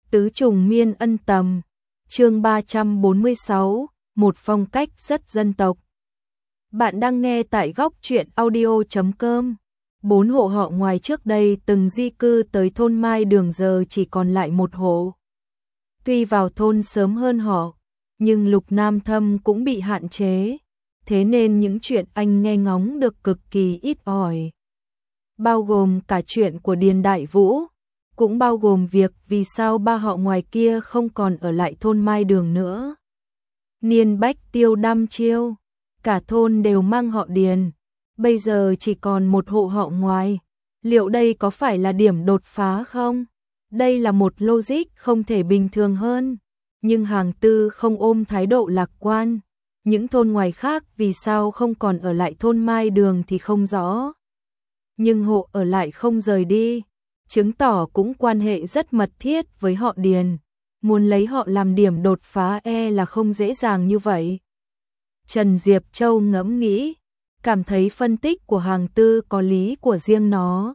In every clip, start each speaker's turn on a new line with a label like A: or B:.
A: Tứ trùng miên ân tầm, chương 346, một phong cách rất dân tộc. Bạn đang nghe tại góc truyện audio.com. 4 hộ họ ngoài trước đây từng di cư tới thôn Mai Đường giờ chỉ còn lại một hộ. Tuy vào thôn sớm hơn họ, nhưng Lục Nam Thâm cũng bị hạn chế, thế nên những chuyện anh nghe ngóng được cực kỳ ít ỏi. Bao gồm cả chuyện của Điền Đại Vũ, cũng bao gồm việc vì sao ba họ ngoài kia không còn ở lại thôn Mai Đường nữa. Niên Bách Tiêu Đam Chiêu, cả thôn đều mang họ Điền, bây giờ chỉ còn một hộ họ ngoài. Liệu đây có phải là điểm đột phá không? Đây là một logic không thể bình thường hơn. Nhưng Hàng Tư không ôm thái độ lạc quan. Những thôn ngoài khác vì sao không còn ở lại thôn Mai Đường thì không rõ. Nhưng hộ ở lại không rời đi, chứng tỏ cũng quan hệ rất mật thiết với họ Điền. Muốn lấy họ làm điểm đột phá là không dễ dàng như vậy. Trần Diệp Châu ngẫm nghĩ, cảm thấy phân tích của Hàng Tư có lý của riêng nó.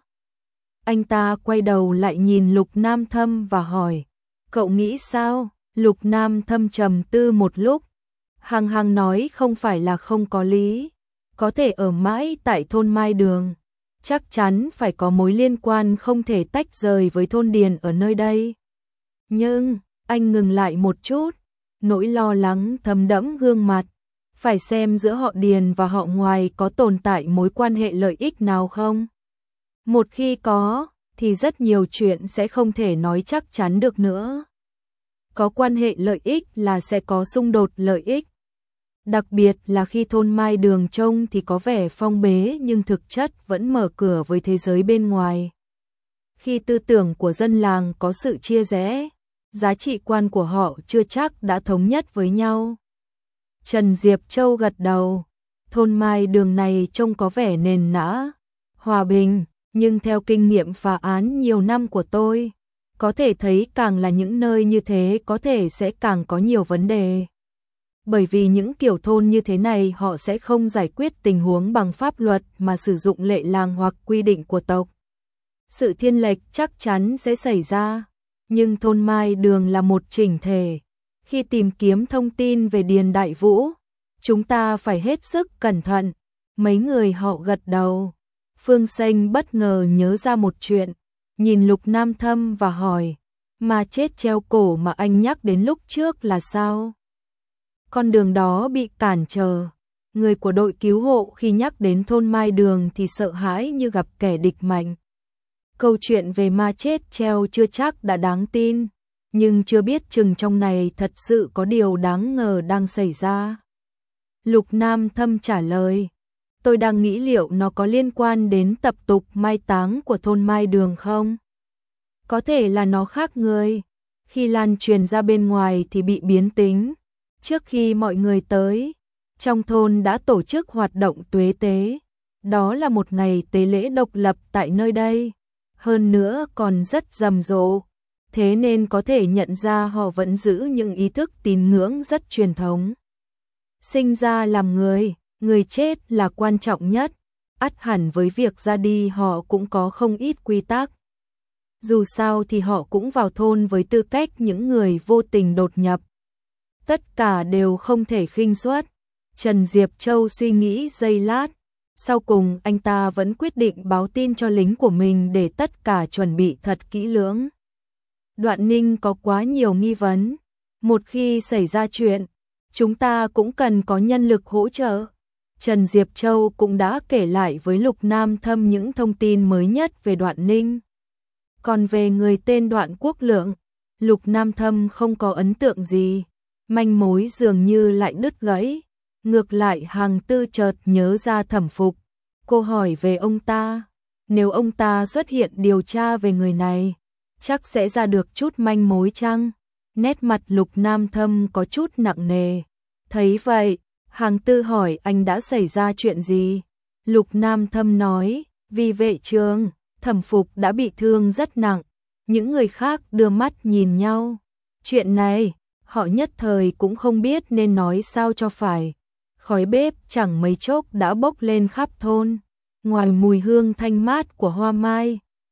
A: Anh ta quay đầu lại nhìn Lục Nam Thâm và hỏi, cậu nghĩ sao? Lục Nam Thâm trầm tư một lúc, hằng nói không phải là không có lý, có thể ở mãi tại thôn Mai Đường, chắc chắn phải có mối liên quan không thể tách rời với thôn Điền ở nơi đây. Nhưng, anh ngừng lại một chút, nỗi lo lắng thấm đẫm gương mặt, phải xem giữa họ Điền và họ ngoài có tồn tại mối quan hệ lợi ích nào không. Một khi có, thì rất nhiều chuyện sẽ không thể nói chắc chắn được nữa. Có quan hệ lợi ích là sẽ có xung đột lợi ích. Đặc biệt là khi thôn Mai Đường trông thì có vẻ phong bế nhưng thực chất vẫn mở cửa với thế giới bên ngoài. Khi tư tưởng của dân làng có sự chia rẽ, giá trị quan của họ chưa chắc đã thống nhất với nhau. Trần Diệp Châu gật đầu, thôn Mai Đường này trông có vẻ nền nã, hòa bình, nhưng theo kinh nghiệm phá án nhiều năm của tôi, có thể thấy càng là những nơi như thế có thể sẽ càng có nhiều vấn đề. Bởi vì những kiểu thôn như thế này họ sẽ không giải quyết tình huống bằng pháp luật mà sử dụng lệ làng hoặc quy định của tộc. Sự thiên lệch chắc chắn sẽ xảy ra, nhưng thôn Mai Đường là một chỉnh thể. Khi tìm kiếm thông tin về Điền Đại Vũ, chúng ta phải hết sức cẩn thận. Mấy người họ gật đầu. Phương Xanh bất ngờ nhớ ra một chuyện, nhìn Lục Nam Thâm và hỏi, mà chết treo cổ mà anh nhắc đến lúc trước là sao? Con đường đó bị cản trở. Người của đội cứu hộ khi nhắc đến thôn Mai Đường thì sợ hãi như gặp kẻ địch mạnh. Câu chuyện về ma chết treo chưa chắc đã đáng tin, nhưng chưa biết chừng trong này thật sự có điều đáng ngờ đang xảy ra. Lục Nam Thâm trả lời, tôi đang nghĩ liệu nó có liên quan đến tập tục mai táng của thôn Mai Đường không? Có thể là nó khác người, khi lan truyền ra bên ngoài thì bị biến tính. Trước khi mọi người tới, trong thôn đã tổ chức hoạt động tuế tế. Đó là một ngày tế lễ độc lập tại nơi đây. Hơn nữa còn rất rầm rộ. Thế nên có thể nhận ra họ vẫn giữ những ý thức tín ngưỡng rất truyền thống. Sinh ra làm người chết là quan trọng nhất. Ắt hẳn với việc ra đi họ cũng có không ít quy tắc. Dù sao thì họ cũng vào thôn với tư cách những người vô tình đột nhập. Tất cả đều không thể khinh suất. Trần Diệp Châu suy nghĩ giây lát. Sau cùng anh ta vẫn quyết định báo tin cho lính của mình để tất cả chuẩn bị thật kỹ lưỡng. Đoạn Ninh có quá nhiều nghi vấn. Một khi xảy ra chuyện, chúng ta cũng cần có nhân lực hỗ trợ. Trần Diệp Châu cũng đã kể lại với Lục Nam Thâm những thông tin mới nhất về Đoạn Ninh. Còn về người tên Đoạn Quốc Lượng, Lục Nam Thâm không có ấn tượng gì. Manh mối dường như lại đứt gãy. Ngược lại Hàng Tư chợt nhớ ra Thẩm Phục. Cô hỏi về ông ta. Nếu ông ta xuất hiện điều tra về người này, chắc sẽ ra được chút manh mối chăng? Nét mặt Lục Nam Thâm có chút nặng nề. Thấy vậy, Hàng Tư hỏi anh đã xảy ra chuyện gì? Lục Nam Thâm nói, vì vệ trường, Thẩm Phục đã bị thương rất nặng. Những người khác đưa mắt nhìn nhau. Chuyện này, họ nhất thời cũng không biết nên nói sao cho phải. Khói bếp chẳng mấy chốc đã bốc lên khắp thôn. Ngoài mùi hương thanh mát của hoa mai,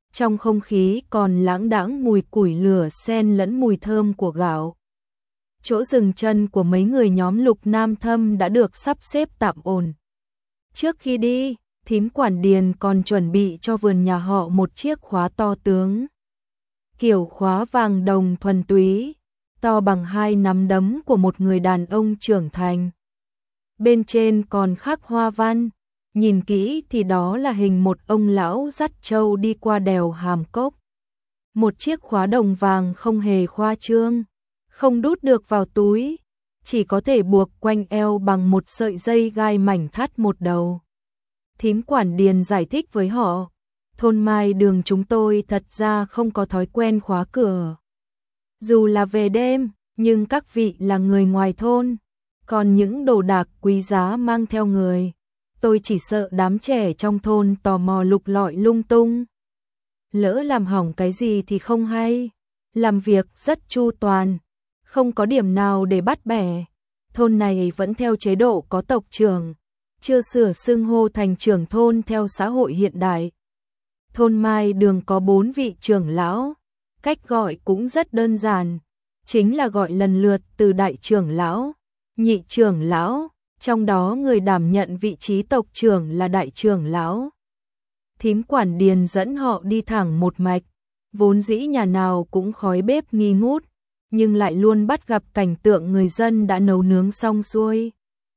A: trong không khí còn lãng đãng mùi củi lửa xen lẫn mùi thơm của gạo. Chỗ dừng chân của mấy người nhóm Lục Nam Thâm đã được sắp xếp tạm ổn. Trước khi đi, thím quản Điền còn chuẩn bị cho vườn nhà họ một chiếc khóa to tướng. Kiểu khóa vàng đồng thuần túy, to bằng 2 nắm đấm của một người đàn ông trưởng thành. Bên trên còn khắc hoa văn, nhìn kỹ thì đó là hình một ông lão dắt trâu đi qua đèo Hàm Cốc. Một chiếc khóa đồng vàng không hề khoa trương, không đút được vào túi, chỉ có thể buộc quanh eo bằng một sợi dây gai mảnh thắt một đầu. Thím quản Điền giải thích với họ, thôn Mai Đường chúng tôi thật ra không có thói quen khóa cửa. Dù là về đêm, nhưng các vị là người ngoài thôn, còn những đồ đạc quý giá mang theo người, tôi chỉ sợ đám trẻ trong thôn tò mò lục lọi lung tung. Lỡ làm hỏng cái gì thì không hay. Làm việc rất chu toàn, không có điểm nào để bắt bẻ. Thôn này vẫn theo chế độ có tộc trưởng, chưa sửa xưng hô thành trưởng thôn theo xã hội hiện đại. Thôn Mai Đường có 4 vị trưởng lão, cách gọi cũng rất đơn giản, chính là gọi lần lượt từ đại trưởng lão, nhị trưởng lão, trong đó người đảm nhận vị trí tộc trưởng là đại trưởng lão. Thím quản Điền dẫn họ đi thẳng một mạch, vốn dĩ nhà nào cũng khói bếp nghi ngút, nhưng lại luôn bắt gặp cảnh tượng người dân đã nấu nướng xong xuôi.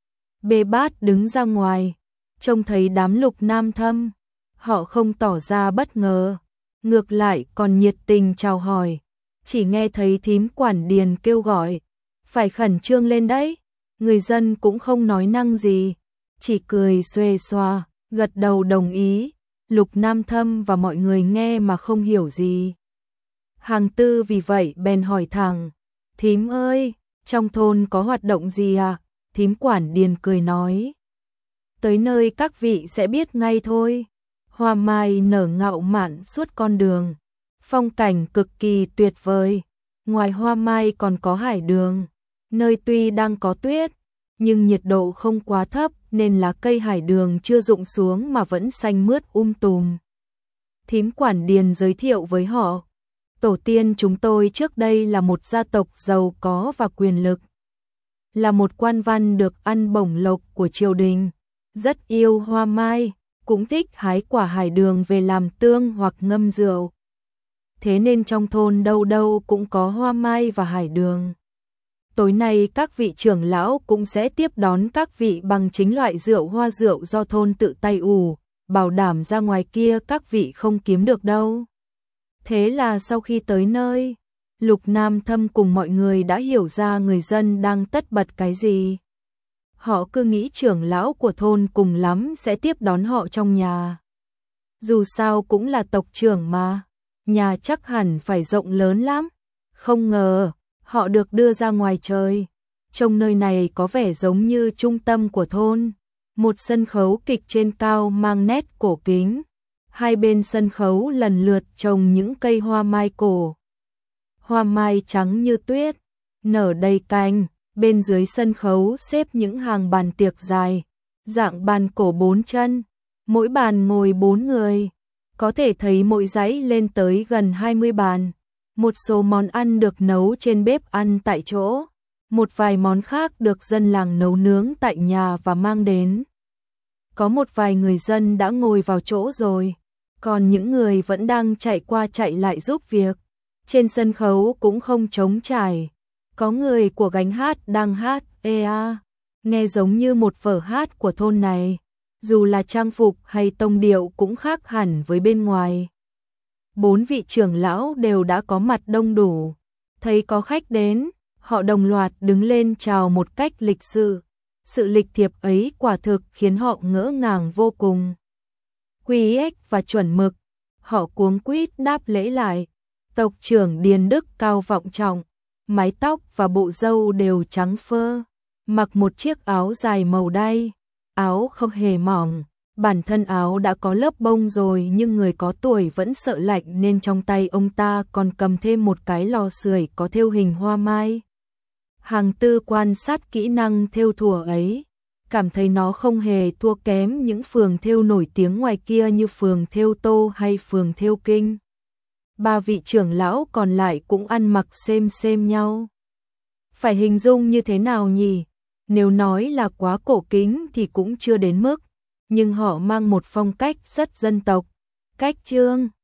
A: Bê bát đứng ra ngoài, trông thấy đám Lục Nam Thâm, họ không tỏ ra bất ngờ, ngược lại còn nhiệt tình chào hỏi. Chỉ nghe thấy thím quản Điền kêu gọi, phải khẩn trương lên đấy. Người dân cũng không nói năng gì, chỉ cười xuề xoa, gật đầu đồng ý. Lục Nam Thâm và mọi người nghe mà không hiểu gì. Hàng Tư vì vậy bèn hỏi thẳng, thím ơi, trong thôn có hoạt động gì à? Thím quản Điền cười nói, tới nơi các vị sẽ biết ngay thôi. Hoa mai nở ngạo mạn suốt con đường, phong cảnh cực kỳ tuyệt vời. Ngoài hoa mai còn có hải đường, nơi tuy đang có tuyết, nhưng nhiệt độ không quá thấp nên lá cây hải đường chưa rụng xuống mà vẫn xanh mướt tùm. Thím quản Điền giới thiệu với họ, tổ tiên chúng tôi trước đây là một gia tộc giàu có và quyền lực, là một quan văn được ăn bổng lộc của triều đình, rất yêu hoa mai, cũng thích hái quả hải đường về làm tương hoặc ngâm rượu. Thế nên trong thôn đâu đâu cũng có hoa mai và hải đường. Tối nay các vị trưởng lão cũng sẽ tiếp đón các vị bằng chính loại rượu hoa rượu do thôn tự tay ủ, bảo đảm ra ngoài kia các vị không kiếm được đâu. Thế là sau khi tới nơi, Lục Nam Thâm cùng mọi người đã hiểu ra người dân đang tất bật cái gì. Họ cứ nghĩ trưởng lão của thôn cùng lắm sẽ tiếp đón họ trong nhà. Dù sao cũng là tộc trưởng mà, nhà chắc hẳn phải rộng lớn lắm. Không ngờ, họ được đưa ra ngoài trời. Trông nơi này có vẻ giống như trung tâm của thôn. Một sân khấu kịch trên cao mang nét cổ kính. Hai bên sân khấu lần lượt trồng những cây hoa mai cổ. Hoa mai trắng như tuyết, nở đầy cành. Bên dưới sân khấu xếp những hàng bàn tiệc dài, dạng bàn cổ 4 chân. Mỗi bàn ngồi 4 người. Có thể thấy mỗi dãy lên tới gần 20 bàn. Một số món ăn được nấu trên bếp ăn tại chỗ, một vài món khác được dân làng nấu nướng tại nhà và mang đến. Có một vài người dân đã ngồi vào chỗ rồi, còn những người vẫn đang chạy qua chạy lại giúp việc. Trên sân khấu cũng không trống trải, có người của gánh hát đang hát ea, nghe giống như một vở hát của thôn này, dù là trang phục hay tông điệu cũng khác hẳn với bên ngoài. 4 vị trưởng lão đều đã có mặt đông đủ, thấy có khách đến, họ đồng loạt đứng lên chào một cách lịch sự. Sự lịch thiệp ấy quả thực khiến họ ngỡ ngàng vô cùng. Quy ếch và chuẩn mực, họ cuống quýt đáp lễ lại. Tộc trưởng Điền Đức cao vọng trọng, mái tóc và bộ râu đều trắng phơ, mặc một chiếc áo dài màu đay, áo không hề mỏng. Bản thân áo đã có lớp bông rồi nhưng người có tuổi vẫn sợ lạnh nên trong tay ông ta còn cầm thêm một cái lò sưởi có thêu hình hoa mai. Hàng Tư quan sát kỹ năng thêu thùa ấy, cảm thấy nó không hề thua kém những phường thêu nổi tiếng ngoài kia như phường thêu Tô hay phường thêu Kinh. Ba vị trưởng lão còn lại cũng ăn mặc xem nhau. Phải hình dung như thế nào nhỉ? Nếu nói là quá cổ kính thì cũng chưa đến mức, nhưng họ mang một phong cách rất dân tộc. Cách trương